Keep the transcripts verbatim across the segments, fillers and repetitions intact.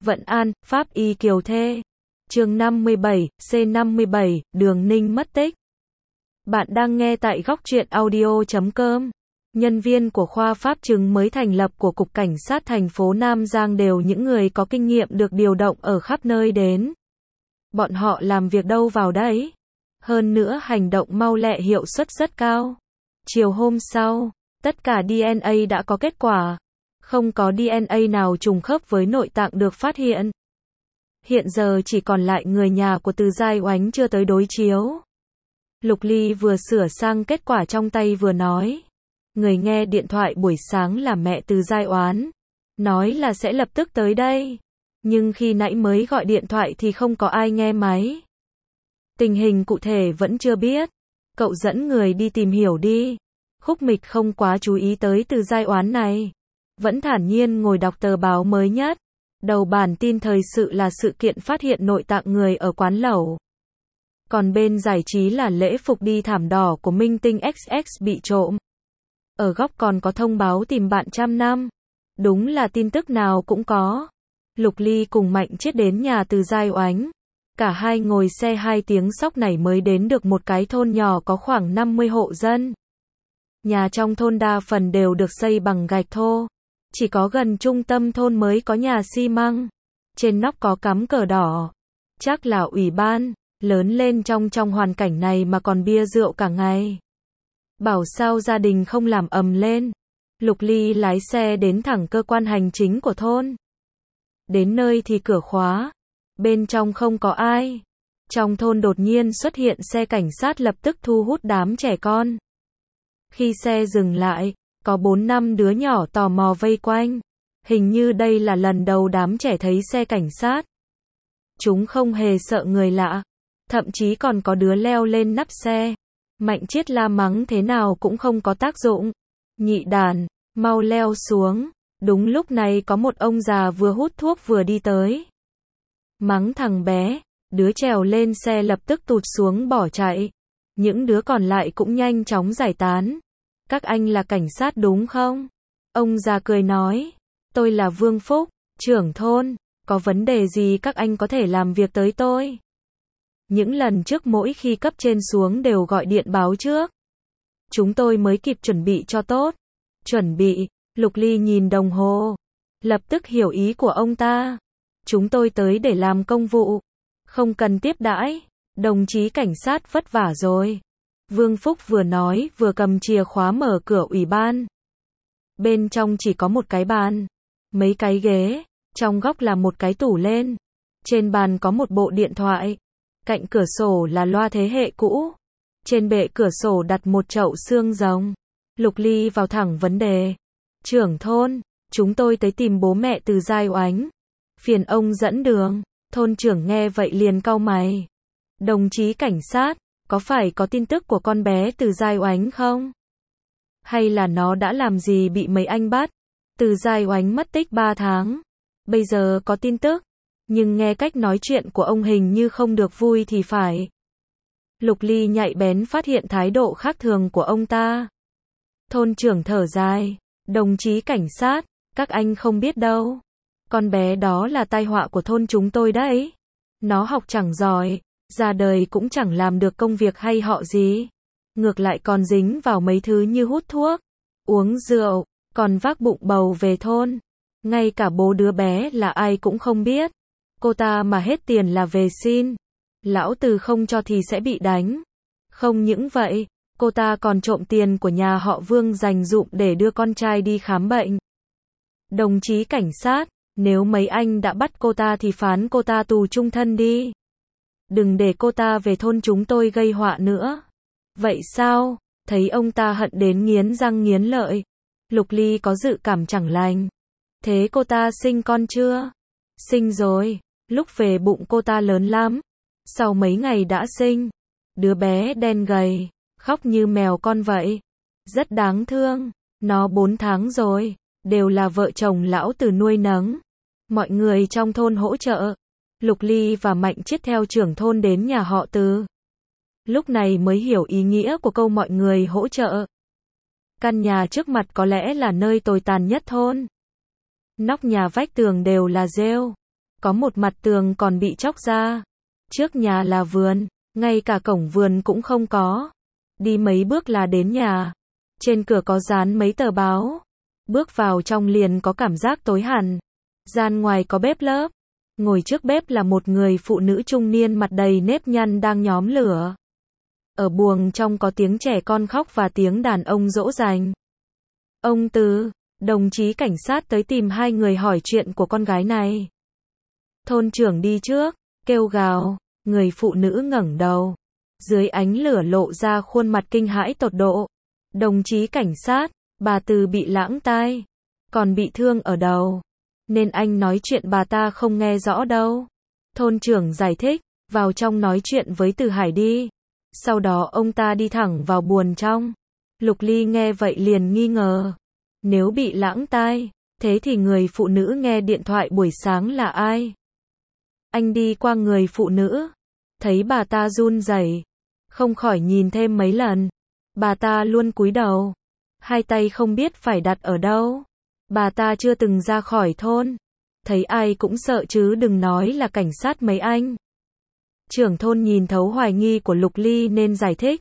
Vận An, Pháp Y Kiều Thê. Chương năm mươi bảy, C năm mươi bảy, Đường Ninh mất tích. Bạn đang nghe tại góc truyện audio chấm com. Nhân viên của khoa pháp chứng mới thành lập của Cục Cảnh sát thành phố Nam Giang đều những người có kinh nghiệm được điều động ở khắp nơi đến. Bọn họ làm việc đâu vào đấy. Hơn nữa hành động mau lẹ, hiệu suất rất cao. Chiều hôm sau, tất cả đê en a đã có kết quả. Không có đê en a nào trùng khớp với nội tạng được phát hiện. Hiện giờ chỉ còn lại người nhà của Từ Giai Oánh chưa tới đối chiếu. Lục Ly vừa sửa sang kết quả trong tay vừa nói. Người nghe điện thoại buổi sáng là mẹ Từ Giai Oán. Nói là sẽ lập tức tới đây. Nhưng khi nãy mới gọi điện thoại thì không có ai nghe máy. Tình hình cụ thể vẫn chưa biết. Cậu dẫn người đi tìm hiểu đi. Khúc Mịch không quá chú ý tới Từ Giai Oán này. Vẫn thản nhiên ngồi đọc tờ báo mới nhất. Đầu bản tin thời sự là sự kiện phát hiện nội tạng người ở quán lẩu. Còn bên giải trí là lễ phục đi thảm đỏ của minh tinh ích ích bị trộm. Ở góc còn có thông báo tìm bạn trăm năm. Đúng là tin tức nào cũng có. Lục Ly cùng Mạnh Chiết đến nhà Từ Giai Oánh. Cả hai ngồi xe hai tiếng sóc này mới đến được một cái thôn nhỏ có khoảng năm mươi hộ dân. Nhà trong thôn đa phần đều được xây bằng gạch thô. Chỉ có gần trung tâm thôn mới có nhà xi măng. Trên nóc có cắm cờ đỏ. Chắc là ủy ban. Lớn lên trong trong hoàn cảnh này mà còn bia rượu cả ngày. Bảo sao gia đình không làm ầm lên. Lục Ly lái xe đến thẳng cơ quan hành chính của thôn. Đến nơi thì cửa khóa. Bên trong không có ai. Trong thôn đột nhiên xuất hiện xe cảnh sát, lập tức thu hút đám trẻ con. Khi xe dừng lại, có bốn năm đứa nhỏ tò mò vây quanh. Hình như đây là lần đầu đám trẻ thấy xe cảnh sát. Chúng không hề sợ người lạ. Thậm chí còn có đứa leo lên nắp xe. Mạnh Chiết la mắng thế nào cũng không có tác dụng. Nhị đàn, mau leo xuống. Đúng lúc này có một ông già vừa hút thuốc vừa đi tới. Mắng thằng bé. Đứa trèo lên xe lập tức tụt xuống bỏ chạy. Những đứa còn lại cũng nhanh chóng giải tán. Các anh là cảnh sát đúng không? Ông già cười nói. Tôi là Vương Phúc, trưởng thôn. Có vấn đề gì các anh có thể làm việc tới tôi. Những lần trước mỗi khi cấp trên xuống đều gọi điện báo trước. Chúng tôi mới kịp chuẩn bị cho tốt. Chuẩn bị, Lục Ly nhìn đồng hồ. Lập tức hiểu ý của ông ta. Chúng tôi tới để làm công vụ. Không cần tiếp đãi. Đồng chí cảnh sát vất vả rồi. Vương Phúc vừa nói vừa cầm chìa khóa mở cửa ủy ban. Bên trong chỉ có một cái bàn. Mấy cái ghế. Trong góc là một cái tủ lên. Trên bàn có một bộ điện thoại. Cạnh cửa sổ là loa thế hệ cũ. Trên bệ cửa sổ đặt một chậu xương rồng. Lục Ly vào thẳng vấn đề. Trưởng thôn, chúng tôi tới tìm bố mẹ Từ Giai Oánh. Phiền ông dẫn đường. Thôn trưởng nghe vậy liền cau mày. Đồng chí cảnh sát, có phải có tin tức của con bé Từ Giai Oánh không? Hay là nó đã làm gì bị mấy anh bắt? Từ Giai Oánh mất tích ba tháng. Bây giờ có tin tức. Nhưng nghe cách nói chuyện của ông hình như không được vui thì phải. Lục Ly nhạy bén phát hiện thái độ khác thường của ông ta. Thôn trưởng thở dài. Đồng chí cảnh sát, các anh không biết đâu. Con bé đó là tai họa của thôn chúng tôi đấy. Nó học chẳng giỏi, ra đời cũng chẳng làm được công việc hay họ gì. Ngược lại còn dính vào mấy thứ như hút thuốc, uống rượu, còn vác bụng bầu về thôn. Ngay cả bố đứa bé là ai cũng không biết. Cô ta mà hết tiền là về xin. Lão Từ không cho thì sẽ bị đánh. Không những vậy, cô ta còn trộm tiền của nhà họ Vương dành dụm để đưa con trai đi khám bệnh. Đồng chí cảnh sát, nếu mấy anh đã bắt cô ta thì phán cô ta tù chung thân đi. Đừng để cô ta về thôn chúng tôi gây họa nữa. Vậy sao? Thấy ông ta hận đến nghiến răng nghiến lợi. Lục Ly có dự cảm chẳng lành. Thế cô ta sinh con chưa? Sinh rồi. Lúc về bụng cô ta lớn lắm. Sau mấy ngày đã sinh. Đứa bé đen gầy, khóc như mèo con vậy. Rất đáng thương. Nó bốn tháng rồi. Đều là vợ chồng lão Từ nuôi nấng. Mọi người trong thôn hỗ trợ. Lục Ly và Mạnh Chiết theo trưởng thôn đến nhà họ Từ. Lúc này mới hiểu ý nghĩa của câu mọi người hỗ trợ. Căn nhà trước mặt có lẽ là nơi tồi tàn nhất thôn. Nóc nhà vách tường đều là rêu. Có một mặt tường còn bị chóc ra. Trước nhà là vườn, ngay cả cổng vườn cũng không có. Đi mấy bước là đến nhà. Trên cửa có dán mấy tờ báo. Bước vào trong liền có cảm giác tối hẳn. Gian ngoài có bếp lớp. Ngồi trước bếp là một người phụ nữ trung niên mặt đầy nếp nhăn đang nhóm lửa. Ở buồng trong có tiếng trẻ con khóc và tiếng đàn ông dỗ dành. Ông Từ, đồng chí cảnh sát tới tìm hai người hỏi chuyện của con gái này. Thôn trưởng đi trước, kêu gào, người phụ nữ ngẩng đầu. Dưới ánh lửa lộ ra khuôn mặt kinh hãi tột độ. Đồng chí cảnh sát, bà Từ bị lãng tai, còn bị thương ở đầu. Nên anh nói chuyện bà ta không nghe rõ đâu. Thôn trưởng giải thích, vào trong nói chuyện với Từ Hải đi. Sau đó ông ta đi thẳng vào buồng trong. Lục Ly nghe vậy liền nghi ngờ. Nếu bị lãng tai, thế thì người phụ nữ nghe điện thoại buổi sáng là ai? Anh đi qua người phụ nữ, thấy bà ta run rẩy, không khỏi nhìn thêm mấy lần. Bà ta luôn cúi đầu, hai tay không biết phải đặt ở đâu. Bà ta chưa từng ra khỏi thôn, thấy ai cũng sợ chứ đừng nói là cảnh sát mấy anh. Trưởng thôn nhìn thấu hoài nghi của Lục Ly nên giải thích.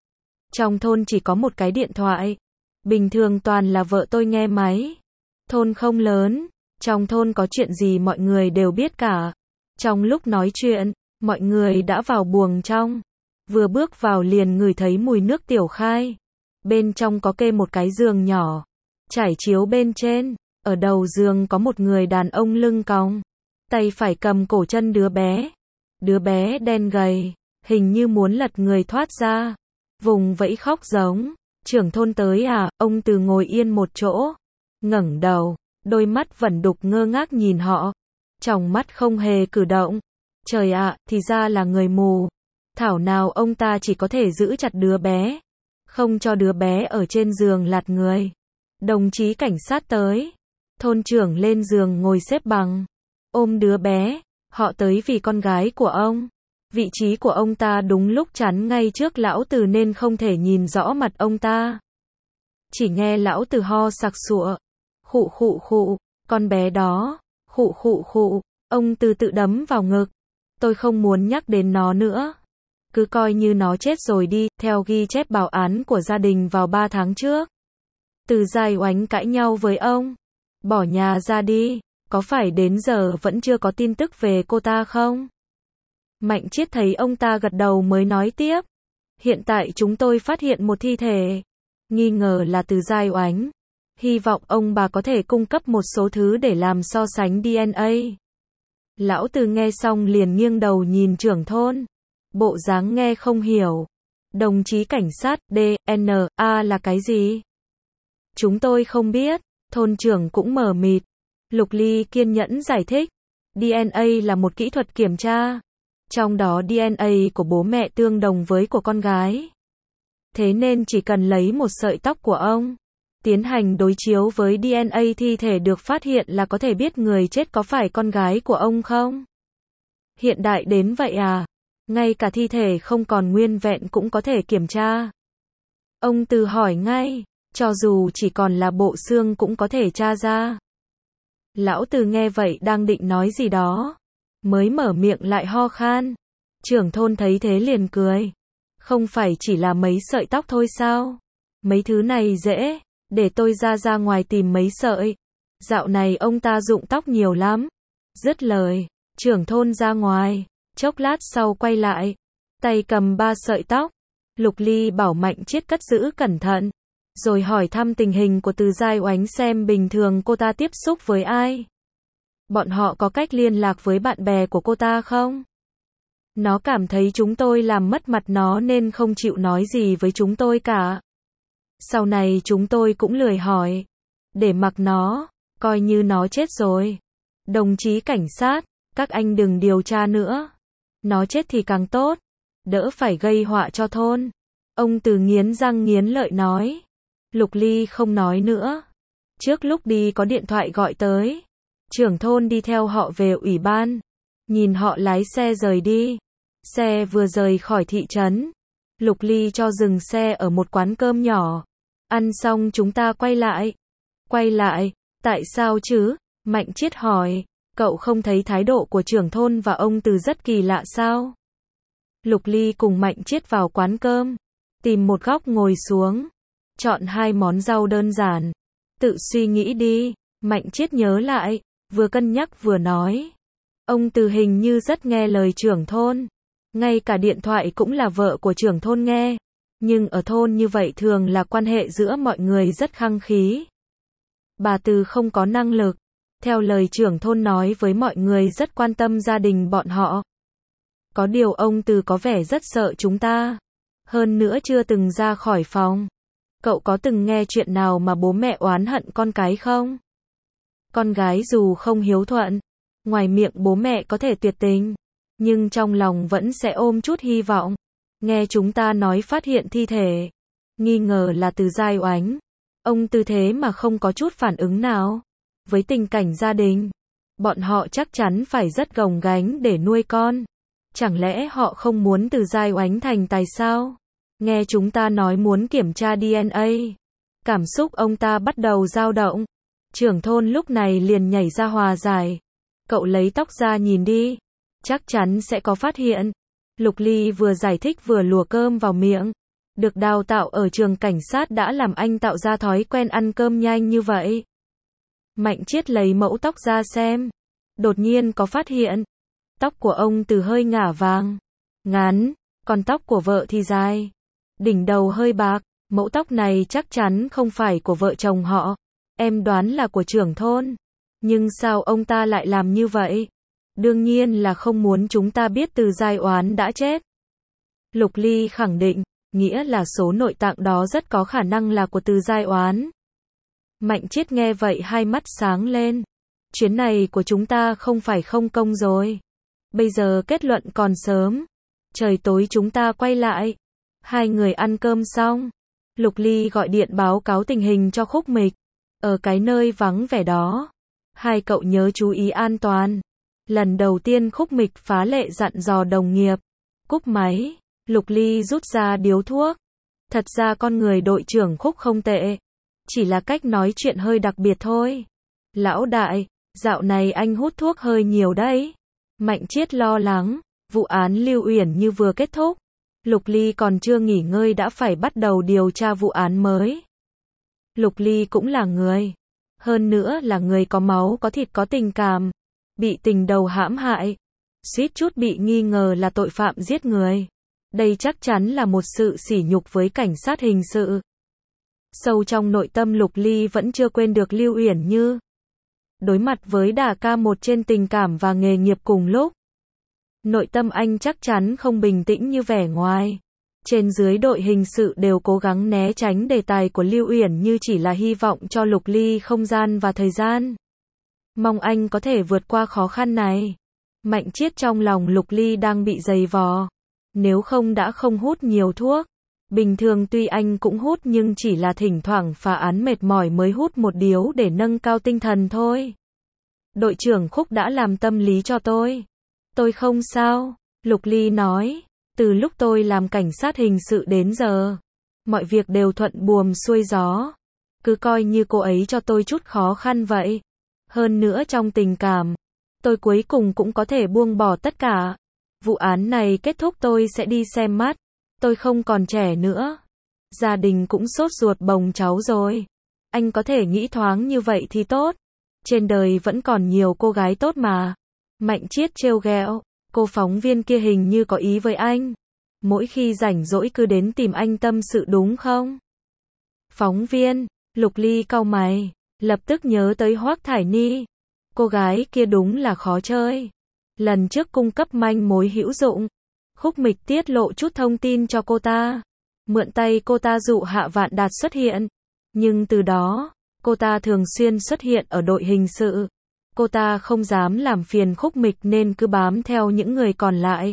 Trong thôn chỉ có một cái điện thoại, bình thường toàn là vợ tôi nghe máy. Thôn không lớn, trong thôn có chuyện gì mọi người đều biết cả. Trong lúc nói chuyện, mọi người đã vào buồng trong. Vừa bước vào liền ngửi thấy mùi nước tiểu khai. Bên trong có kê một cái giường nhỏ, trải chiếu bên trên. Ở đầu giường có một người đàn ông lưng còng, tay phải cầm cổ chân đứa bé. Đứa bé đen gầy, hình như muốn lật người thoát ra. Vùng vẫy khóc giống. Trưởng thôn tới à? Ông Từ ngồi yên một chỗ, ngẩng đầu, đôi mắt vẫn đục ngơ ngác nhìn họ. Tròng mắt không hề cử động. Trời ạ, thì ra là người mù. Thảo nào ông ta chỉ có thể giữ chặt đứa bé, không cho đứa bé ở trên giường lạt người. Đồng chí cảnh sát tới. Thôn trưởng lên giường ngồi xếp bằng, ôm đứa bé. Họ tới vì con gái của ông. Vị trí của ông ta đúng lúc chắn ngay trước lão Từ nên không thể nhìn rõ mặt ông ta. Chỉ nghe lão Từ ho sặc sụa. Khụ khụ khụ, con bé đó. Khụ khụ khụ, ông Từ tự đấm vào ngực. Tôi không muốn nhắc đến nó nữa. Cứ coi như nó chết rồi đi, theo ghi chép báo án của gia đình vào ba tháng trước. Từ Giai Oánh cãi nhau với ông. Bỏ nhà ra đi, có phải đến giờ vẫn chưa có tin tức về cô ta không? Mạnh Chiết thấy ông ta gật đầu mới nói tiếp. Hiện tại chúng tôi phát hiện một thi thể. Nghi ngờ là Từ Giai Oánh. Hy vọng ông bà có thể cung cấp một số thứ để làm so sánh đê en a. Lão Từ nghe xong liền nghiêng đầu nhìn trưởng thôn. Bộ dáng nghe không hiểu. Đồng chí cảnh sát, đê en a là cái gì? Chúng tôi không biết. Thôn trưởng cũng mờ mịt. Lục Ly kiên nhẫn giải thích. đê en a là một kỹ thuật kiểm tra. Trong đó đê en a của bố mẹ tương đồng với của con gái. Thế nên chỉ cần lấy một sợi tóc của ông, tiến hành đối chiếu với đê en a thi thể được phát hiện là có thể biết người chết có phải con gái của ông không? Hiện đại đến vậy à? Ngay cả thi thể không còn nguyên vẹn cũng có thể kiểm tra. Ông Từ hỏi ngay, cho dù chỉ còn là bộ xương cũng có thể tra ra. Lão Từ nghe vậy đang định nói gì đó, mới mở miệng lại ho khan. Trưởng thôn thấy thế liền cười. Không phải chỉ là mấy sợi tóc thôi sao? Mấy thứ này dễ, để tôi ra ra ngoài tìm mấy sợi. Dạo này ông ta rụng tóc nhiều lắm. Dứt lời, trưởng thôn ra ngoài, chốc lát sau quay lại, tay cầm ba sợi tóc. Lục Ly bảo Mạnh Chiết cất giữ cẩn thận, rồi hỏi thăm tình hình của Từ Giai Oánh xem bình thường cô ta tiếp xúc với ai. Bọn họ có cách liên lạc với bạn bè của cô ta không? Nó cảm thấy chúng tôi làm mất mặt nó nên không chịu nói gì với chúng tôi cả. Sau này chúng tôi cũng lười hỏi. Để mặc nó, coi như nó chết rồi. Đồng chí cảnh sát, các anh đừng điều tra nữa. Nó chết thì càng tốt, đỡ phải gây họa cho thôn. Ông Từ nghiến răng nghiến lợi nói. Lục Ly không nói nữa. Trước lúc đi có điện thoại gọi tới. Trưởng thôn đi theo họ về ủy ban. Nhìn họ lái xe rời đi. Xe vừa rời khỏi thị trấn. Lục Ly cho dừng xe ở một quán cơm nhỏ. Ăn xong chúng ta quay lại. Quay lại, tại sao chứ? Mạnh Chiết hỏi. Cậu không thấy thái độ của trưởng thôn và ông Từ rất kỳ lạ sao? Lục Ly cùng Mạnh Chiết vào quán cơm, tìm một góc ngồi xuống, chọn hai món rau đơn giản. Tự suy nghĩ đi, Mạnh Chiết nhớ lại, vừa cân nhắc vừa nói. Ông Từ hình như rất nghe lời trưởng thôn, ngay cả điện thoại cũng là vợ của trưởng thôn nghe. Nhưng ở thôn như vậy thường là quan hệ giữa mọi người rất khăng khí. Bà Từ không có năng lực, theo lời trưởng thôn nói với mọi người rất quan tâm gia đình bọn họ. Có điều ông Từ có vẻ rất sợ chúng ta, hơn nữa chưa từng ra khỏi phòng. Cậu có từng nghe chuyện nào mà bố mẹ oán hận con cái không? Con gái dù không hiếu thuận, ngoài miệng bố mẹ có thể tuyệt tình, nhưng trong lòng vẫn sẽ ôm chút hy vọng. Nghe chúng ta nói phát hiện thi thể, nghi ngờ là Từ Giai Oánh. Ông Từ thế mà không có chút phản ứng nào. Với tình cảnh gia đình, bọn họ chắc chắn phải rất gồng gánh để nuôi con. Chẳng lẽ họ không muốn Từ Giai Oánh thành tài sao? Nghe chúng ta nói muốn kiểm tra đê en a. Cảm xúc ông ta bắt đầu dao động. Trưởng thôn lúc này liền nhảy ra hòa giải. Cậu lấy tóc ra nhìn đi, chắc chắn sẽ có phát hiện. Lục Ly vừa giải thích vừa lùa cơm vào miệng. Được đào tạo ở trường cảnh sát đã làm anh tạo ra thói quen ăn cơm nhanh như vậy. Mạnh Chiết lấy mẫu tóc ra xem. Đột nhiên có phát hiện. Tóc của ông Từ hơi ngả vàng, ngắn, còn tóc của vợ thì dài. Đỉnh đầu hơi bạc, mẫu tóc này chắc chắn không phải của vợ chồng họ. Em đoán là của trưởng thôn. Nhưng sao ông ta lại làm như vậy? Đương nhiên là không muốn chúng ta biết Từ Giai Oán đã chết. Lục Ly khẳng định, nghĩa là số nội tạng đó rất có khả năng là của Từ Giai Oán. Mạnh Chiết nghe vậy hai mắt sáng lên. Chuyến này của chúng ta không phải không công rồi. Bây giờ kết luận còn sớm. Trời tối chúng ta quay lại. Hai người ăn cơm xong, Lục Ly gọi điện báo cáo tình hình cho Khúc Mịch. Ở cái nơi vắng vẻ đó, hai cậu nhớ chú ý an toàn. Lần đầu tiên Khúc Mịch phá lệ dặn dò đồng nghiệp. Cúp máy, Lục Ly rút ra điếu thuốc. Thật ra con người đội trưởng Khúc không tệ, chỉ là cách nói chuyện hơi đặc biệt thôi. Lão đại, dạo này anh hút thuốc hơi nhiều đấy. Mạnh Chiết lo lắng, vụ án Lưu Uyển Như vừa kết thúc. Lục Ly còn chưa nghỉ ngơi đã phải bắt đầu điều tra vụ án mới. Lục Ly cũng là người, hơn nữa là người có máu có thịt có tình cảm. Bị tình đầu hãm hại, suýt chút bị nghi ngờ là tội phạm giết người. Đây chắc chắn là một sự sỉ nhục với cảnh sát hình sự. Sâu trong nội tâm Lục Ly vẫn chưa quên được Lưu Uyển Như. Đối mặt với đả ca một trên tình cảm và nghề nghiệp cùng lúc, nội tâm anh chắc chắn không bình tĩnh như vẻ ngoài. Trên dưới đội hình sự đều cố gắng né tránh đề tài của Lưu Uyển Như chỉ là hy vọng cho Lục Ly không gian và thời gian. Mong anh có thể vượt qua khó khăn này. Mạnh Chiết trong lòng Lục Ly đang bị dày vò. Nếu không đã không hút nhiều thuốc. Bình thường tuy anh cũng hút nhưng chỉ là thỉnh thoảng phá án mệt mỏi mới hút một điếu để nâng cao tinh thần thôi. Đội trưởng Khúc đã làm tâm lý cho tôi. Tôi không sao, Lục Ly nói. Từ lúc tôi làm cảnh sát hình sự đến giờ, mọi việc đều thuận buồm xuôi gió. Cứ coi như cô ấy cho tôi chút khó khăn vậy. Hơn nữa trong tình cảm, tôi cuối cùng cũng có thể buông bỏ tất cả. Vụ án này kết thúc tôi sẽ đi xem mắt. Tôi không còn trẻ nữa. Gia đình cũng sốt ruột bồng cháu rồi. Anh có thể nghĩ thoáng như vậy thì tốt. Trên đời vẫn còn nhiều cô gái tốt mà. Mạnh Chiết trêu ghẹo. Cô phóng viên kia hình như có ý với anh. Mỗi khi rảnh rỗi cứ đến tìm anh tâm sự đúng không? Phóng viên, Lục Ly cau mày, lập tức nhớ tới Hoác Thải Ni. Cô gái kia đúng là khó chơi. Lần trước cung cấp manh mối hữu dụng, Khúc Mịch tiết lộ chút thông tin cho cô ta. Mượn tay cô ta dụ Hạ Vạn Đạt xuất hiện. Nhưng từ đó, cô ta thường xuyên xuất hiện ở đội hình sự. Cô ta không dám làm phiền Khúc Mịch nên cứ bám theo những người còn lại.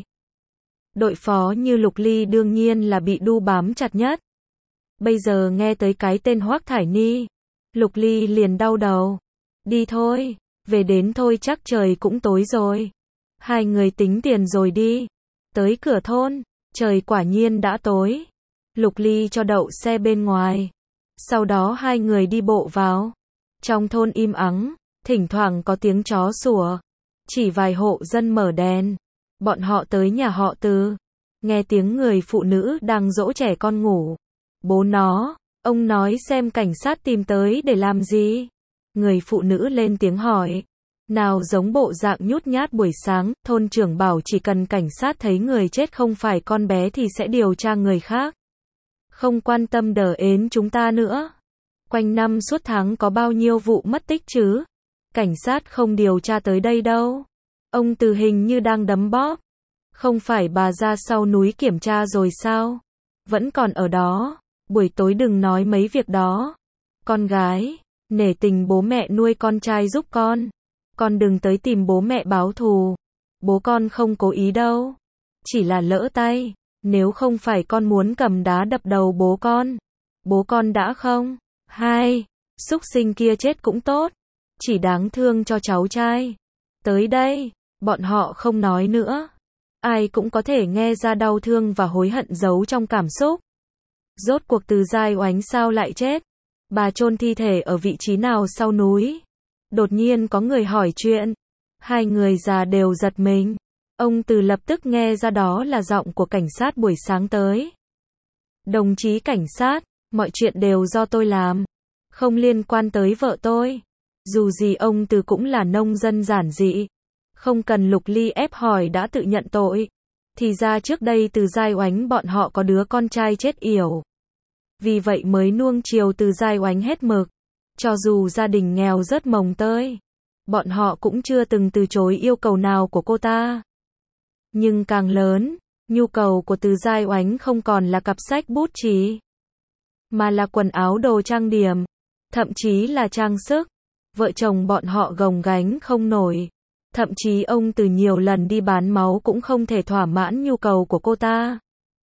Đội phó như Lục Ly đương nhiên là bị đu bám chặt nhất. Bây giờ nghe tới cái tên Hoác Thải Ni, Lục Ly liền đau đầu. Đi thôi, về đến thôi chắc trời cũng tối rồi. Hai người tính tiền rồi đi. Tới cửa thôn, trời quả nhiên đã tối. Lục Ly cho đậu xe bên ngoài. Sau đó hai người đi bộ vào. Trong thôn im ắng, thỉnh thoảng có tiếng chó sủa. chỉ vài hộ dân mở đèn. Bọn họ tới nhà họ Từ, nghe tiếng người phụ nữ đang dỗ trẻ con ngủ. Bố nó, ông nói xem cảnh sát tìm tới để làm gì? Người phụ nữ lên tiếng hỏi. Nào giống bộ dạng nhút nhát buổi sáng, thôn trưởng bảo chỉ cần cảnh sát thấy người chết không phải con bé thì sẽ điều tra người khác. Không quan tâm đờ ến chúng ta nữa. Quanh năm suốt tháng có bao nhiêu vụ mất tích chứ? Cảnh sát không điều tra tới đây đâu. Ông Từ hình như đang đấm bóp. Không phải bà ra sau núi kiểm tra rồi sao? Vẫn còn ở đó. Buổi tối đừng nói mấy việc đó. Con gái, nể tình bố mẹ nuôi con trai giúp con. Con đừng tới tìm bố mẹ báo thù. Bố con không cố ý đâu. Chỉ là lỡ tay. Nếu không phải con muốn cầm đá đập đầu bố con. Bố con đã không? Hai, súc sinh kia chết cũng tốt. Chỉ đáng thương cho cháu trai. Tới đây, bọn họ không nói nữa. Ai cũng có thể nghe ra đau thương và hối hận giấu trong cảm xúc. Rốt cuộc Từ Giai Oánh sao lại chết? Bà chôn thi thể ở vị trí nào sau núi? Đột nhiên có người hỏi chuyện. Hai người già đều giật mình. Ông Từ lập tức nghe ra đó là giọng của cảnh sát buổi sáng tới. Đồng chí cảnh sát, mọi chuyện đều do tôi làm. Không liên quan tới vợ tôi. Dù gì ông Từ cũng là nông dân giản dị. Không cần Lục Ly ép hỏi đã tự nhận tội. Thì ra trước đây Từ Giai Oánh bọn họ có đứa con trai chết yểu. Vì vậy mới nuông chiều Từ Giai Oánh hết mực. Cho dù gia đình nghèo rớt mồng tơi, bọn họ cũng chưa từng từ chối yêu cầu nào của cô ta. Nhưng càng lớn, nhu cầu của Từ Giai Oánh không còn là cặp sách bút chì, mà là quần áo đồ trang điểm, thậm chí là trang sức. Vợ chồng bọn họ gồng gánh không nổi. Thậm chí ông Từ nhiều lần đi bán máu cũng không thể thỏa mãn nhu cầu của cô ta.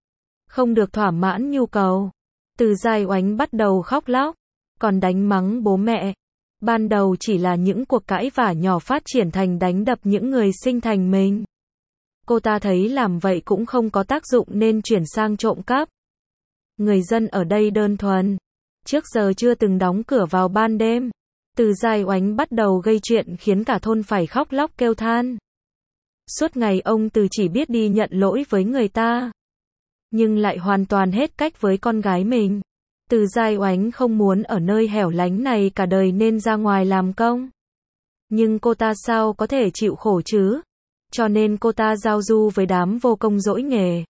Không được thỏa mãn nhu cầu, Từ Giai Oánh bắt đầu khóc lóc, còn đánh mắng bố mẹ. Ban đầu chỉ là những cuộc cãi vã nhỏ phát triển thành đánh đập những người sinh thành mình. Cô ta thấy làm vậy cũng không có tác dụng nên chuyển sang trộm cắp. Người dân ở đây đơn thuần, trước giờ chưa từng đóng cửa vào ban đêm. Từ Giai Oánh bắt đầu gây chuyện khiến cả thôn phải khóc lóc kêu than. Suốt ngày ông Từ chỉ biết đi nhận lỗi với người ta, nhưng lại hoàn toàn hết cách với con gái mình. Từ Giai Oánh không muốn ở nơi hẻo lánh này cả đời nên ra ngoài làm công. Nhưng cô ta sao có thể chịu khổ chứ? Cho nên cô ta giao du với đám vô công dỗi nghề.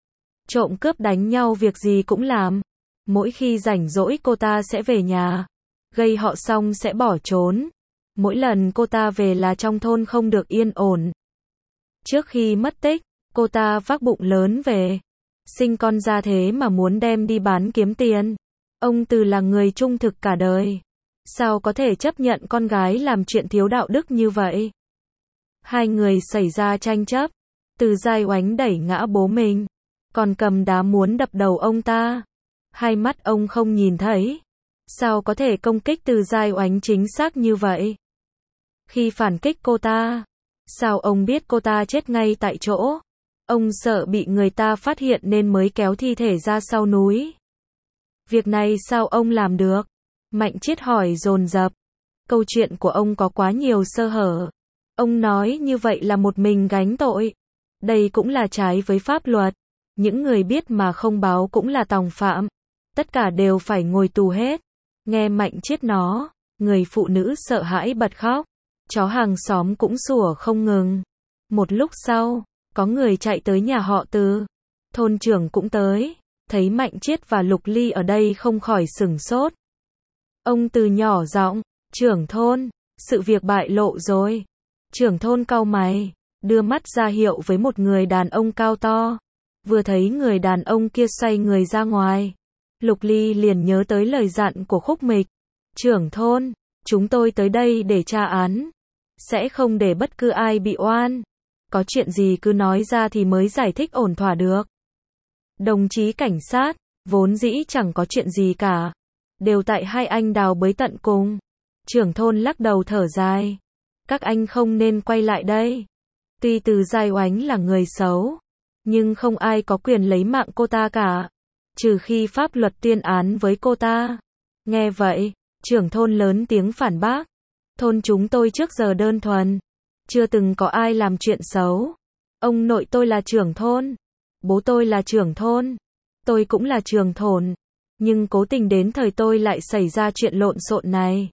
Trộm cướp đánh nhau việc gì cũng làm. Mỗi khi rảnh rỗi cô ta sẽ về nhà, gây họ xong sẽ bỏ trốn. Mỗi lần cô ta về là trong thôn không được yên ổn. Trước khi mất tích, cô ta vác bụng lớn về. Sinh con ra thế mà muốn đem đi bán kiếm tiền. Ông Từ là người trung thực cả đời. Sao có thể chấp nhận con gái làm chuyện thiếu đạo đức như vậy? Hai người xảy ra tranh chấp. Từ Giai Oánh đẩy ngã bố mình, còn cầm đá muốn đập đầu ông ta. Hai mắt ông không nhìn thấy. Sao có thể công kích Từ Giai Oánh chính xác như vậy? Khi phản kích cô ta, sao ông biết cô ta chết ngay tại chỗ? Ông sợ bị người ta phát hiện nên mới kéo thi thể ra sau núi. Việc này sao ông làm được? Mạnh Chiết hỏi dồn dập. Câu chuyện của ông có quá nhiều sơ hở. Ông nói như vậy là một mình gánh tội. Đây cũng là trái với pháp luật. Những người biết mà không báo cũng là tòng phạm. Tất cả đều phải ngồi tù hết. Nghe Mạnh Chiết nó, người phụ nữ sợ hãi bật khóc. Chó hàng xóm cũng sủa không ngừng. Một lúc sau, có người chạy tới nhà họ Từ. Thôn trưởng cũng tới. Thấy Mạnh Chiết và Lục Ly ở đây không khỏi sửng sốt. Ông Từ nhỏ giọng, trưởng thôn, sự việc bại lộ rồi. Trưởng thôn cau mày, đưa mắt ra hiệu với một người đàn ông cao to. Vừa thấy người đàn ông kia xoay người ra ngoài, Lục Ly liền nhớ tới lời dặn của Khúc Mịch. Trưởng thôn, chúng tôi tới đây để tra án. Sẽ không để bất cứ ai bị oan. Có chuyện gì cứ nói ra thì mới giải thích ổn thỏa được. Đồng chí cảnh sát, vốn dĩ chẳng có chuyện gì cả. Đều tại hai anh đào bới tận cùng. Trưởng thôn lắc đầu thở dài. Các anh không nên quay lại đây. Tuy Từ Giai Oánh là người xấu, nhưng không ai có quyền lấy mạng cô ta cả. Trừ khi pháp luật tuyên án với cô ta. Nghe vậy, trưởng thôn lớn tiếng phản bác. Thôn chúng tôi trước giờ đơn thuần. chưa từng có ai làm chuyện xấu. Ông nội tôi là trưởng thôn, bố tôi là trưởng thôn, tôi cũng là trưởng thôn, nhưng cố tình đến thời tôi lại xảy ra chuyện lộn xộn này.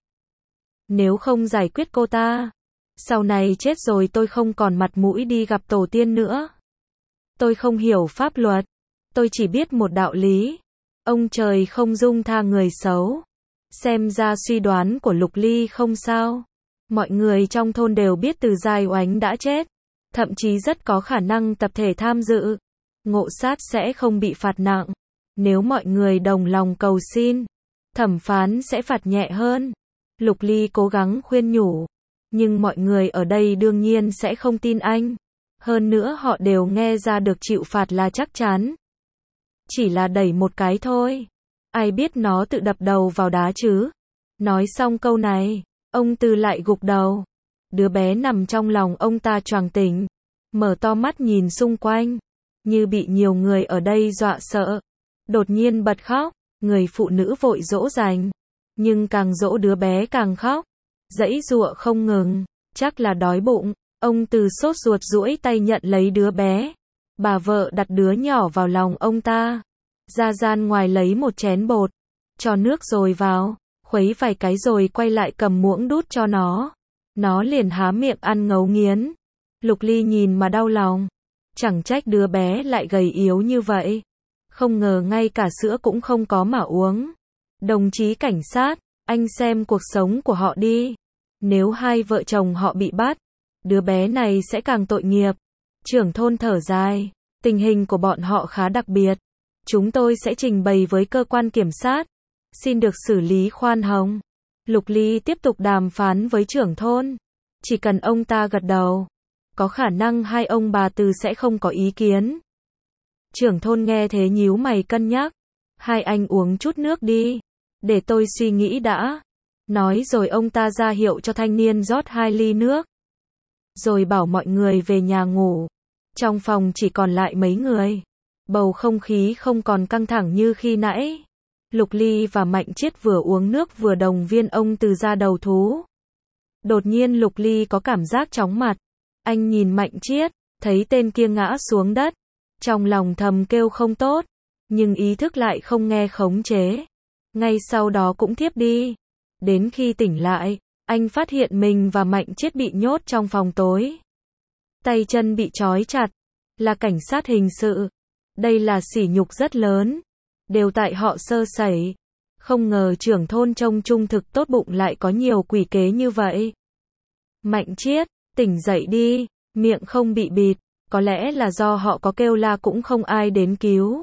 Nếu không giải quyết cô ta, sau này chết rồi tôi không còn mặt mũi đi gặp tổ tiên nữa. Tôi không hiểu pháp luật, tôi chỉ biết một đạo lý, ông trời không dung tha người xấu. Xem ra suy đoán của Lục Ly không sao. Mọi người trong thôn đều biết Từ Giai Oánh đã chết, thậm chí rất có khả năng tập thể tham dự. Ngộ sát sẽ không bị phạt nặng. Nếu mọi người đồng lòng cầu xin, thẩm phán sẽ phạt nhẹ hơn. Lục Ly cố gắng khuyên nhủ, nhưng mọi người ở đây đương nhiên sẽ không tin anh. Hơn nữa họ đều nghe ra được chịu phạt là chắc chắn. Chỉ là đẩy một cái thôi. Ai biết nó tự đập đầu vào đá chứ. Nói xong câu này, ông Từ lại gục đầu. Đứa bé nằm trong lòng ông ta choàng tỉnh, mở to mắt nhìn xung quanh, như bị nhiều người ở đây dọa sợ. Đột nhiên bật khóc, người phụ nữ vội dỗ dành, nhưng càng dỗ đứa bé càng khóc, giãy giụa không ngừng, chắc là đói bụng. Ông Từ sốt ruột duỗi tay nhận lấy đứa bé. Bà vợ đặt đứa nhỏ vào lòng ông ta, ra gian ngoài lấy một chén bột, cho nước rồi vào, khuấy vài cái rồi quay lại cầm muỗng đút cho nó. Nó liền há miệng ăn ngấu nghiến. Lục Ly nhìn mà đau lòng, chẳng trách đứa bé lại gầy yếu như vậy. Không ngờ ngay cả sữa cũng không có mà uống. Đồng chí cảnh sát, anh xem cuộc sống của họ đi. Nếu hai vợ chồng họ bị bắt, đứa bé này sẽ càng tội nghiệp. Trưởng thôn thở dài, tình hình của bọn họ khá đặc biệt. Chúng tôi sẽ trình bày với cơ quan kiểm sát, xin được xử lý khoan hồng. Lục Ly tiếp tục đàm phán với trưởng thôn. Chỉ cần ông ta gật đầu, có khả năng hai ông bà Từ sẽ không có ý kiến. Trưởng thôn nghe thế nhíu mày cân nhắc. Hai anh uống chút nước đi, để tôi suy nghĩ đã. Nói rồi ông ta ra hiệu cho thanh niên rót hai ly nước, rồi bảo mọi người về nhà ngủ. Trong phòng chỉ còn lại mấy người. Bầu không khí không còn căng thẳng như khi nãy. Lục Ly và Mạnh Chiết vừa uống nước vừa đồng viên ông Từ ra đầu thú. Đột nhiên Lục Ly có cảm giác chóng mặt. Anh nhìn Mạnh Chiết, thấy tên kia ngã xuống đất. Trong lòng thầm kêu không tốt, nhưng ý thức lại không nghe khống chế. Ngay sau đó cũng thiếp đi. Đến khi tỉnh lại, anh phát hiện mình và Mạnh Chiết bị nhốt trong phòng tối. Tay chân bị trói chặt, là cảnh sát hình sự. Đây là sỉ nhục rất lớn. Đều tại họ sơ sẩy. Không ngờ trưởng thôn trông trung thực tốt bụng lại có nhiều quỷ kế như vậy. Mạnh Chiết, tỉnh dậy đi, miệng không bị bịt. Có lẽ là do họ có kêu la cũng không ai đến cứu.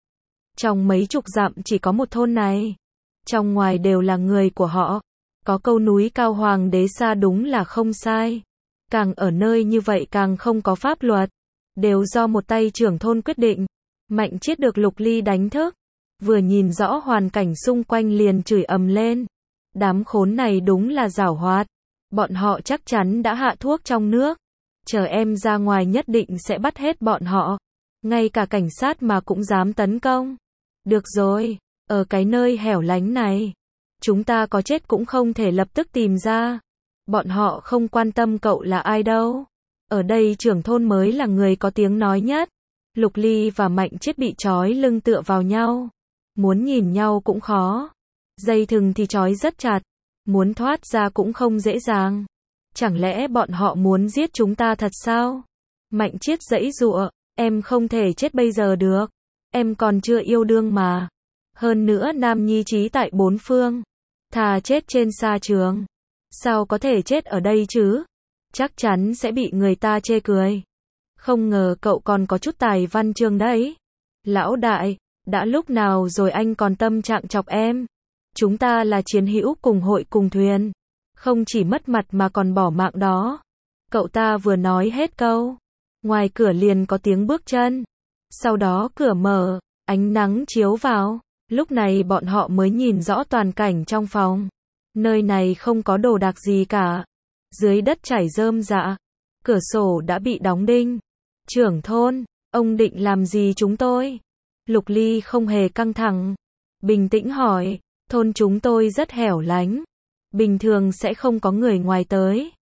Trong mấy chục dặm chỉ có một thôn này. Trong ngoài đều là người của họ. Có câu núi cao hoàng đế xa đúng là không sai. Càng ở nơi như vậy càng không có pháp luật. Đều do một tay trưởng thôn quyết định. Mạnh Chiết được Lục Ly đánh thức. Vừa nhìn rõ hoàn cảnh xung quanh liền chửi ầm lên. Đám khốn này đúng là giảo hoạt. Bọn họ chắc chắn đã hạ thuốc trong nước. Chờ em ra ngoài nhất định sẽ bắt hết bọn họ. Ngay cả cảnh sát mà cũng dám tấn công. Được rồi, ở cái nơi hẻo lánh này, chúng ta có chết cũng không thể lập tức tìm ra. Bọn họ không quan tâm cậu là ai đâu. Ở đây trưởng thôn mới là người có tiếng nói nhất. Lục Ly và Mạnh Chiết bị trói lưng tựa vào nhau. Muốn nhìn nhau cũng khó. Dây thừng thì trói rất chặt. Muốn thoát ra cũng không dễ dàng. Chẳng lẽ bọn họ muốn giết chúng ta thật sao? Mạnh Chiết giãy giụa, em không thể chết bây giờ được. Em còn chưa yêu đương mà. Hơn nữa nam nhi trí tại bốn phương. Thà chết trên sa trường. Sao có thể chết ở đây chứ? Chắc chắn sẽ bị người ta chê cười. Không ngờ cậu còn có chút tài văn chương đấy. Lão đại, đã lúc nào rồi anh còn tâm trạng chọc em? Chúng ta là chiến hữu cùng hội cùng thuyền. Không chỉ mất mặt mà còn bỏ mạng đó. Cậu ta vừa nói hết câu. Ngoài cửa liền có tiếng bước chân. Sau đó cửa mở, ánh nắng chiếu vào. Lúc này bọn họ mới nhìn rõ toàn cảnh trong phòng. Nơi này không có đồ đạc gì cả. Dưới đất trải rơm rạ. Cửa sổ đã bị đóng đinh. Trưởng thôn, ông định làm gì chúng tôi? Lục Ly không hề căng thẳng. Bình tĩnh hỏi, thôn chúng tôi rất hẻo lánh. Bình thường sẽ không có người ngoài tới.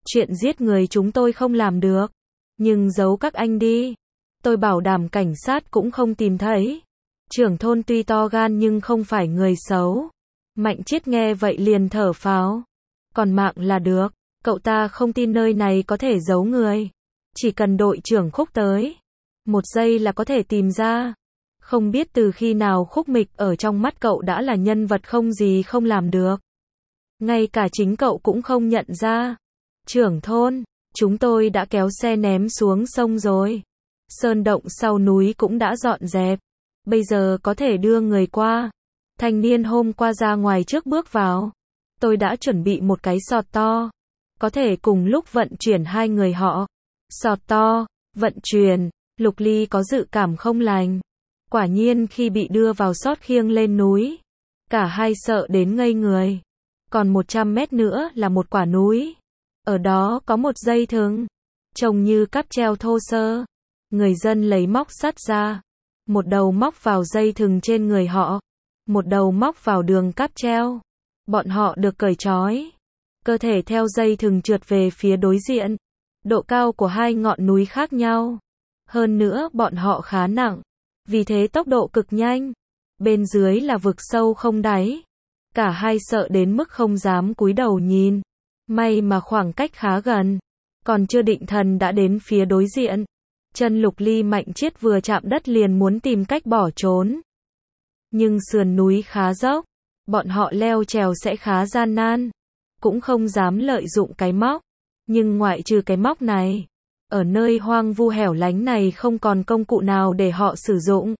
Chuyện giết người chúng tôi không làm được. Nhưng giấu các anh đi. Tôi bảo đảm cảnh sát cũng không tìm thấy. Trưởng thôn tuy to gan nhưng không phải người xấu. Mạnh Chiết nghe vậy liền thở phào. Còn mạng là được. Cậu ta không tin nơi này có thể giấu người. Chỉ cần đội trưởng Khúc tới. Một giây là có thể tìm ra. Không biết từ khi nào Khúc Mịch ở trong mắt cậu đã là nhân vật không gì không làm được. Ngay cả chính cậu cũng không nhận ra. Trưởng thôn, chúng tôi đã kéo xe ném xuống sông rồi. Sơn động sau núi cũng đã dọn dẹp. Bây giờ có thể đưa người qua. Thanh niên hôm qua ra ngoài trước bước vào. Tôi đã chuẩn bị một cái sọt to. Có thể cùng lúc vận chuyển hai người họ. Sọt to, vận chuyển, Lục Ly có dự cảm không lành. Quả nhiên khi bị đưa vào sót khiêng lên núi. Cả hai sợ đến ngây người. Còn một trăm mét nữa là một quả núi. Ở đó có một dây thừng. Trông như cáp treo thô sơ. Người dân lấy móc sắt ra. Một đầu móc vào dây thừng trên người họ. Một đầu móc vào đường cáp treo. Bọn họ được cởi trói. Cơ thể theo dây thừng trượt về phía đối diện. Độ cao của hai ngọn núi khác nhau. Hơn nữa bọn họ khá nặng. Vì thế tốc độ cực nhanh. Bên dưới là vực sâu không đáy. Cả hai sợ đến mức không dám cúi đầu nhìn. May mà khoảng cách khá gần. Còn chưa định thần đã đến phía đối diện. Chân Lục Ly Mạnh Chiết vừa chạm đất liền muốn tìm cách bỏ trốn. Nhưng sườn núi khá dốc. Bọn họ leo trèo sẽ khá gian nan. Cũng không dám lợi dụng cái móc. Nhưng ngoại trừ cái móc này, ở nơi hoang vu hẻo lánh này không còn công cụ nào để họ sử dụng.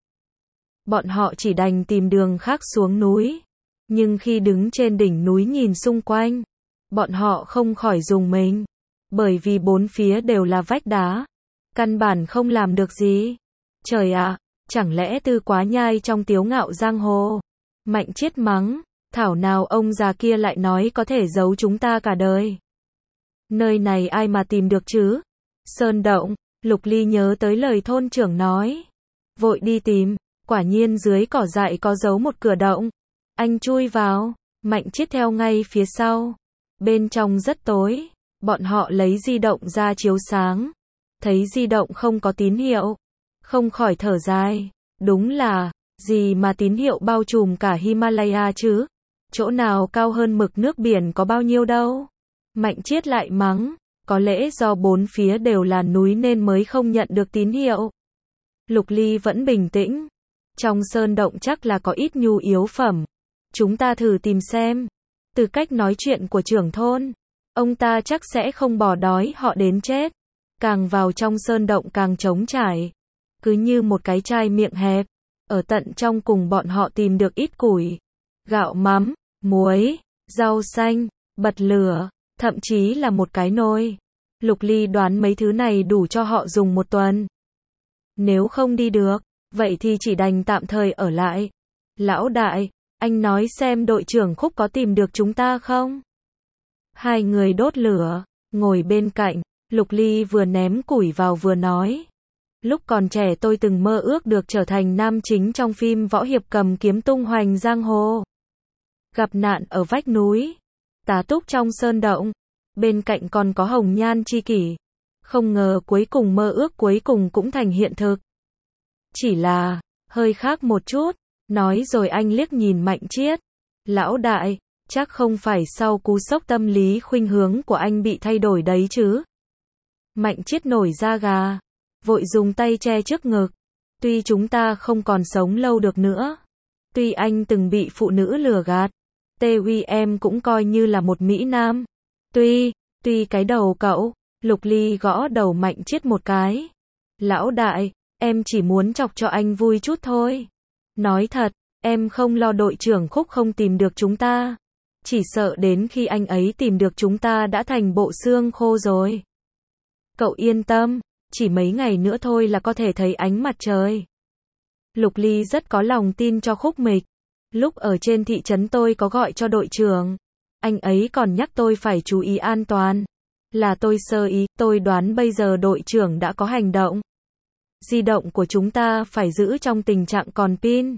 Bọn họ chỉ đành tìm đường khác xuống núi. Nhưng khi đứng trên đỉnh núi nhìn xung quanh, bọn họ không khỏi rùng mình. Bởi vì bốn phía đều là vách đá. Căn bản không làm được gì. Trời ạ, chẳng lẽ Tư Quá Nhai trong Tiếu Ngạo Giang Hồ. Mạnh Chiết mắng, thảo nào ông già kia lại nói có thể giấu chúng ta cả đời. Nơi này ai mà tìm được chứ? Sơn động, Lục Ly nhớ tới lời thôn trưởng nói. Vội đi tìm, quả nhiên dưới cỏ dại có giấu một cửa động. Anh chui vào, Mạnh Chiết theo ngay phía sau. Bên trong rất tối, bọn họ lấy di động ra chiếu sáng. Thấy di động không có tín hiệu. Không khỏi thở dài. Đúng là, gì mà tín hiệu bao trùm cả Himalaya chứ? Chỗ nào cao hơn mực nước biển có bao nhiêu đâu? Mạnh Chiết lại mắng, có lẽ do bốn phía đều là núi nên mới không nhận được tín hiệu. Lục Ly vẫn bình tĩnh. Trong sơn động chắc là có ít nhu yếu phẩm. Chúng ta thử tìm xem. Từ cách nói chuyện của trưởng thôn, ông ta chắc sẽ không bỏ đói họ đến chết. Càng vào trong sơn động càng trống trải. Cứ như một cái chai miệng hẹp. Ở tận trong cùng bọn họ tìm được ít củi, gạo mắm, muối, rau xanh, bật lửa, thậm chí là một cái nồi. Lục Ly đoán mấy thứ này đủ cho họ dùng một tuần. Nếu không đi được, vậy thì chỉ đành tạm thời ở lại. Lão đại, anh nói xem đội trưởng Khúc có tìm được chúng ta không? Hai người đốt lửa, ngồi bên cạnh, Lục Ly vừa ném củi vào vừa nói. Lúc còn trẻ tôi từng mơ ước được trở thành nam chính trong phim võ hiệp cầm kiếm tung hoành giang hồ. Gặp nạn ở vách núi, tá túc trong sơn động, bên cạnh còn có hồng nhan chi kỷ. Không ngờ cuối cùng mơ ước cuối cùng cũng thành hiện thực. Chỉ là, hơi khác một chút, nói rồi anh liếc nhìn Mạnh Chiết. Lão đại, chắc không phải sau cú sốc tâm lý khuynh hướng của anh bị thay đổi đấy chứ? Mạnh Chiết nổi da gà. Vội dùng tay che trước ngực. Tuy chúng ta không còn sống lâu được nữa. Tuy anh từng bị phụ nữ lừa gạt. Tuy em cũng coi như là một mỹ nam. Tuy, tuy cái đầu cậu. Lục Ly gõ đầu Mạnh Chiết một cái. Lão đại, em chỉ muốn chọc cho anh vui chút thôi. Nói thật, em không lo đội trưởng Khúc không tìm được chúng ta. Chỉ sợ đến khi anh ấy tìm được chúng ta đã thành bộ xương khô rồi. Cậu yên tâm. Chỉ mấy ngày nữa thôi là có thể thấy ánh mặt trời. Lục Ly rất có lòng tin cho Khúc Mịch. Lúc ở trên thị trấn tôi có gọi cho đội trưởng. Anh ấy còn nhắc tôi phải chú ý an toàn. Là tôi sơ ý, tôi đoán bây giờ đội trưởng đã có hành động. Di động của chúng ta phải giữ trong tình trạng còn pin.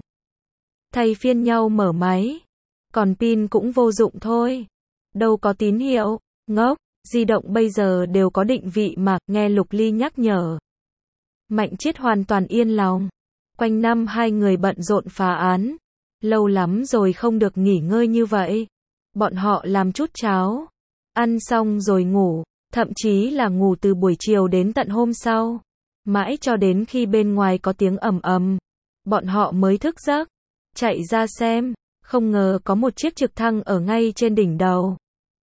Thay phiên nhau mở máy. Còn pin cũng vô dụng thôi. Đâu có tín hiệu. Ngốc, Di động bây giờ đều có định vị mà, nghe Lục Ly nhắc nhở. Mạnh Chiết hoàn toàn yên lòng. Quanh năm hai người bận rộn phá án. Lâu lắm rồi không được nghỉ ngơi như vậy. Bọn họ làm chút cháo. Ăn xong rồi ngủ. Thậm chí là ngủ từ buổi chiều đến tận hôm sau. Mãi cho đến khi bên ngoài có tiếng ầm ầm. Bọn họ mới thức giấc. Chạy ra xem. Không ngờ có một chiếc trực thăng ở ngay trên đỉnh đầu.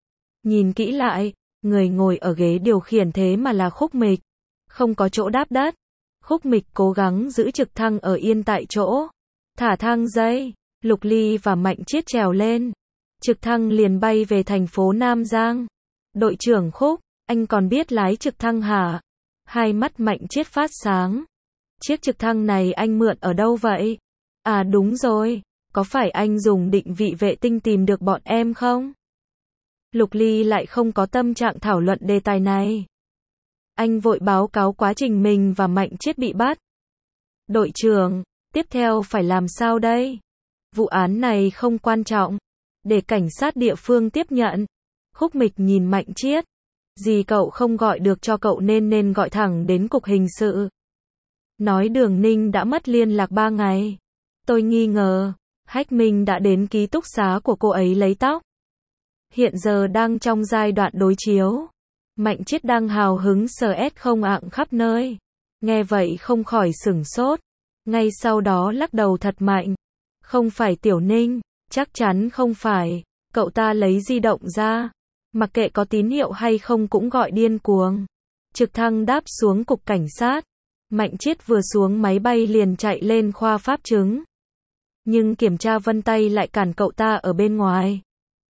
Nhìn kỹ lại. Người ngồi ở ghế điều khiển thế mà là Khúc Mịch. Không có chỗ đáp đất. Khúc Mịch cố gắng giữ trực thăng ở yên tại chỗ. Thả thang dây. Lục Ly và Mạnh Chiết trèo lên. Trực thăng liền bay về thành phố Nam Giang. Đội trưởng Khúc, anh còn biết lái trực thăng hả? Hai mắt Mạnh Chiết phát sáng. Chiếc trực thăng này anh mượn ở đâu vậy? À đúng rồi, có phải anh dùng định vị vệ tinh tìm được bọn em không? Lục Ly lại không có tâm trạng thảo luận đề tài này. Anh vội báo cáo quá trình mình và Mạnh Chiết bị bắt. Đội trưởng, tiếp theo phải làm sao đây? Vụ án này không quan trọng. Để cảnh sát địa phương tiếp nhận. Khúc Mịch nhìn Mạnh Chiết. Gì cậu không gọi được cho cậu nên nên gọi thẳng đến cục hình sự. Nói Đường Ninh đã mất liên lạc ba ngày. Tôi nghi ngờ, Hách Minh đã đến ký túc xá của cô ấy lấy tóc. Hiện giờ đang trong giai đoạn đối chiếu. Mạnh Chiết đang hào hứng sờ ét không ạng khắp nơi. Nghe vậy không khỏi sửng sốt. Ngay sau đó lắc đầu thật mạnh. Không phải Tiểu Ninh, chắc chắn không phải. Cậu ta lấy di động ra. Mặc kệ có tín hiệu hay không cũng gọi điên cuồng. Trực thăng đáp xuống cục cảnh sát. Mạnh Chiết vừa xuống máy bay liền chạy lên khoa pháp chứng. Nhưng kiểm tra vân tay lại cản cậu ta ở bên ngoài.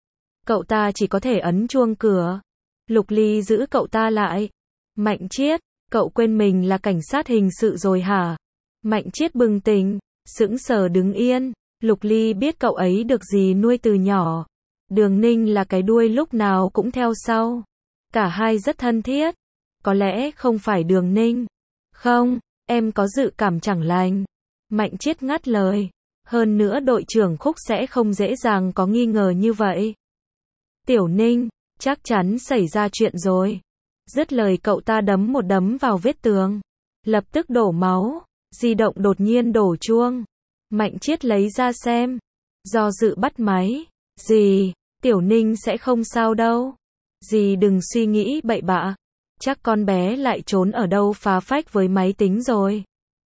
Cậu ta chỉ có thể ấn chuông cửa. Lục Ly giữ cậu ta lại. Mạnh Chiết, cậu quên mình là cảnh sát hình sự rồi hả? Mạnh Chiết bừng tỉnh, sững sờ đứng yên. Lục Ly biết cậu ấy được gì nuôi từ nhỏ. Đường Ninh là cái đuôi lúc nào cũng theo sau. Cả hai rất thân thiết. Có lẽ không phải Đường Ninh. Không, em có dự cảm chẳng lành. Mạnh Chiết ngắt lời. Hơn nữa đội trưởng Khúc sẽ không dễ dàng có nghi ngờ như vậy. Tiểu Ninh, chắc chắn xảy ra chuyện rồi. Dứt lời cậu ta đấm một đấm vào vết tường. Lập tức đổ máu. Di động đột nhiên đổ chuông. Mạnh Chiết lấy ra xem. Do dự bắt máy. Dì, Tiểu Ninh sẽ không sao đâu. Dì đừng suy nghĩ bậy bạ. Chắc con bé lại trốn ở đâu phá phách với máy tính rồi.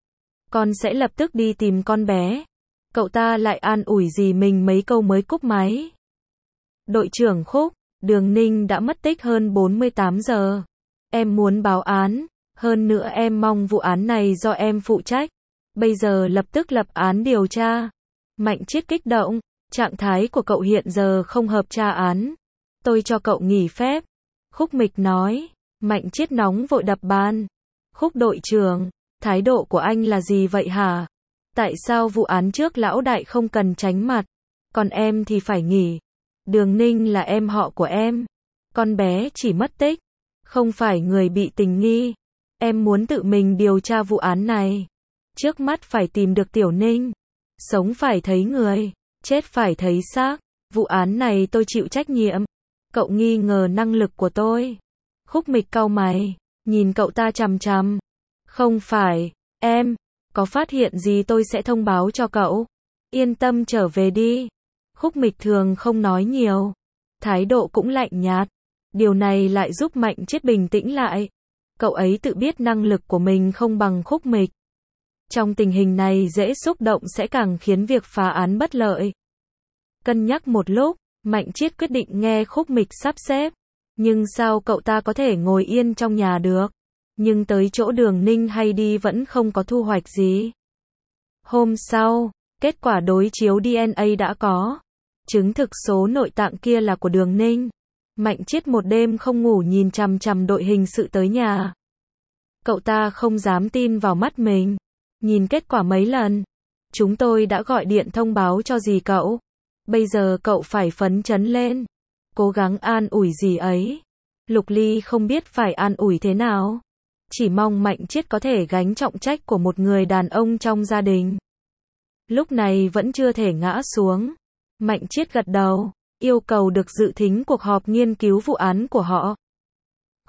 Con sẽ lập tức đi tìm con bé. Cậu ta lại an ủi dì mình mấy câu mới cúp máy. Đội trưởng Khúc, Đường Ninh đã mất tích hơn bốn mươi tám giờ. Em muốn báo án. Hơn nữa em mong vụ án này do em phụ trách. Bây giờ lập tức lập án điều tra. Mạnh Chiết kích động. Trạng thái của cậu hiện giờ không hợp tra án. Tôi cho cậu nghỉ phép. Khúc Mịch nói. Mạnh Chiết nóng vội đập bàn. Khúc đội trưởng, thái độ của anh là gì vậy hả? Tại sao vụ án trước lão đại không cần tránh mặt? Còn em thì phải nghỉ. Đường Ninh là em họ của em. Con bé chỉ mất tích. Không phải người bị tình nghi. Em muốn tự mình điều tra vụ án này. Trước mắt phải tìm được Tiểu Ninh. Sống phải thấy người. Chết phải thấy xác. Vụ án này tôi chịu trách nhiệm. Cậu nghi ngờ năng lực của tôi. Khúc Mịch cau mày. Nhìn cậu ta chằm chằm. Không phải. Em. Có phát hiện gì tôi sẽ thông báo cho cậu. Yên tâm trở về đi. Khúc Mịch thường không nói nhiều. Thái độ cũng lạnh nhạt. Điều này lại giúp Mạnh Chiết bình tĩnh lại. Cậu ấy tự biết năng lực của mình không bằng Khúc Mịch. Trong tình hình này dễ xúc động sẽ càng khiến việc phá án bất lợi. Cân nhắc một lúc, Mạnh Chiết quyết định nghe Khúc Mịch sắp xếp. Nhưng sao cậu ta có thể ngồi yên trong nhà được? Nhưng tới chỗ Đường Ninh hay đi vẫn không có thu hoạch gì. Hôm sau, kết quả đối chiếu đê en a đã có. Chứng thực số nội tạng kia là của Đường Ninh. Mạnh Chiết một đêm không ngủ nhìn chằm chằm đội hình sự tới nhà. Cậu ta không dám tin vào mắt mình. Nhìn kết quả mấy lần. Chúng tôi đã gọi điện thông báo cho dì cậu. Bây giờ cậu phải phấn chấn lên. Cố gắng an ủi dì ấy. Lục Ly không biết phải an ủi thế nào. Chỉ mong Mạnh Chiết có thể gánh trọng trách của một người đàn ông trong gia đình. Lúc này vẫn chưa thể ngã xuống. Mạnh Chiết gật đầu, yêu cầu được dự thính cuộc họp nghiên cứu vụ án của họ.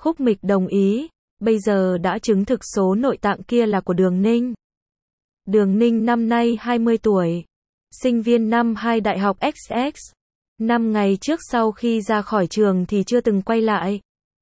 Khúc Mịch đồng ý, bây giờ đã chứng thực số nội tạng kia là của Đường Ninh. Đường Ninh năm nay hai mươi tuổi, sinh viên năm hai Đại học ích ích. Năm ngày trước sau khi ra khỏi trường thì chưa từng quay lại.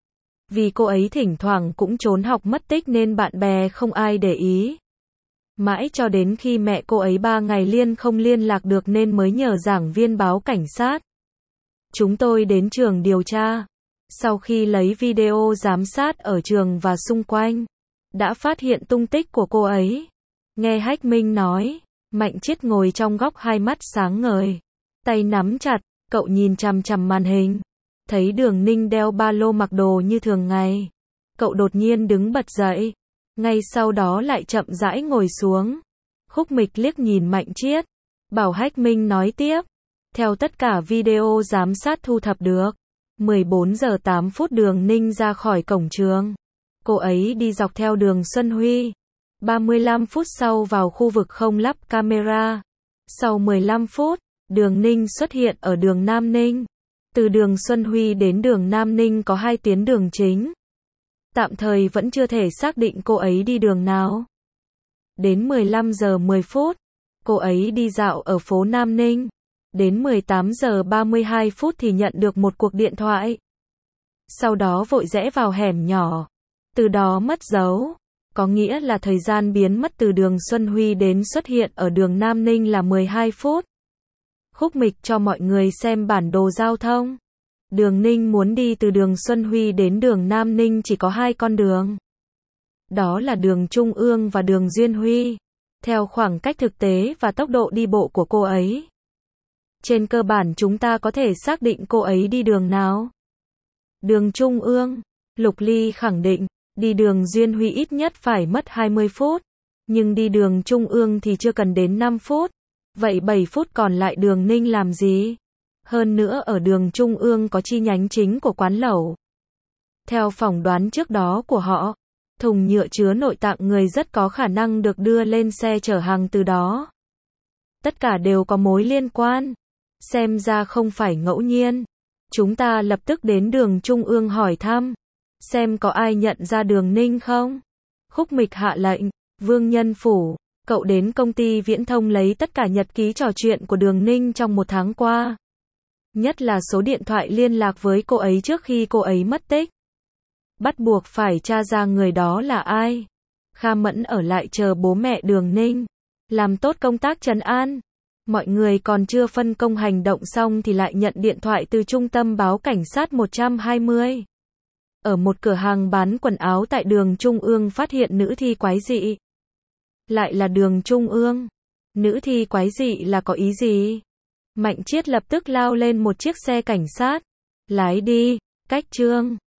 Vì cô ấy thỉnh thoảng cũng trốn học mất tích nên bạn bè không ai để ý. Mãi cho đến khi mẹ cô ấy ba ngày liên không liên lạc được nên mới nhờ giảng viên báo cảnh sát. Chúng tôi đến trường điều tra. Sau khi lấy video giám sát ở trường và xung quanh, đã phát hiện tung tích của cô ấy. Nghe Hách Minh nói, Mạnh Chiết ngồi trong góc hai mắt sáng ngời, tay nắm chặt, cậu nhìn chằm chằm màn hình. Thấy Đường Ninh đeo ba lô mặc đồ như thường ngày. Cậu đột nhiên đứng bật dậy, ngay sau đó lại chậm rãi ngồi xuống. Khúc Mịch liếc nhìn Mạnh Chiết, bảo Hách Minh nói tiếp. Theo tất cả video giám sát thu thập được, mười bốn giờ tám phút Đường Ninh ra khỏi cổng trường. Cô ấy đi dọc theo đường Xuân Huy. ba mươi lăm phút sau vào khu vực không lắp camera. Sau mười lăm phút, Đường Ninh xuất hiện ở đường Nam Ninh. Từ đường Xuân Huy đến đường Nam Ninh có hai tuyến đường chính. Tạm thời vẫn chưa thể xác định cô ấy đi đường nào. Đến mười lăm giờ mười phút, cô ấy đi dạo ở phố Nam Ninh. Đến mười tám giờ ba mươi hai phút thì nhận được một cuộc điện thoại. Sau đó vội rẽ vào hẻm nhỏ. Từ đó mất dấu. Có nghĩa là thời gian biến mất từ đường Xuân Huy đến xuất hiện ở đường Nam Ninh là mười hai phút. Khúc Mịch cho mọi người xem bản đồ giao thông. Đường Ninh muốn đi từ đường Xuân Huy đến đường Nam Ninh chỉ có hai con đường. Đó là đường Trung ương và đường Duyên Huy. Theo khoảng cách thực tế và tốc độ đi bộ của cô ấy, trên cơ bản chúng ta có thể xác định cô ấy đi đường nào. Đường Trung ương, Lục Ly khẳng định, đi đường Duyên Huy ít nhất phải mất hai mươi phút, nhưng đi đường Trung ương thì chưa cần đến năm phút. Vậy bảy phút còn lại Đường Ninh làm gì? Hơn nữa ở đường Trung ương có chi nhánh chính của quán lẩu. Theo phỏng đoán trước đó của họ, thùng nhựa chứa nội tạng người rất có khả năng được đưa lên xe chở hàng từ đó. Tất cả đều có mối liên quan. Xem ra không phải ngẫu nhiên. Chúng ta lập tức đến đường Trung ương hỏi thăm, xem có ai nhận ra Đường Ninh không? Khúc Mịch hạ lệnh, Vương Nhân Phủ, cậu đến công ty viễn thông lấy tất cả nhật ký trò chuyện của Đường Ninh trong một tháng qua. Nhất là số điện thoại liên lạc với cô ấy trước khi cô ấy mất tích. Bắt buộc phải tra ra người đó là ai. Kha Mẫn ở lại chờ bố mẹ Đường Ninh, làm tốt công tác trấn an. Mọi người còn chưa phân công hành động xong thì lại nhận điện thoại từ trung tâm báo cảnh sát một trăm hai mươi. Ở một cửa hàng bán quần áo tại đường Trung ương phát hiện nữ thi quái dị. Lại là đường Trung ương. Nữ thi quái dị là có ý gì? Mạnh Chiết lập tức lao lên một chiếc xe cảnh sát. Lái đi, Cách Trương.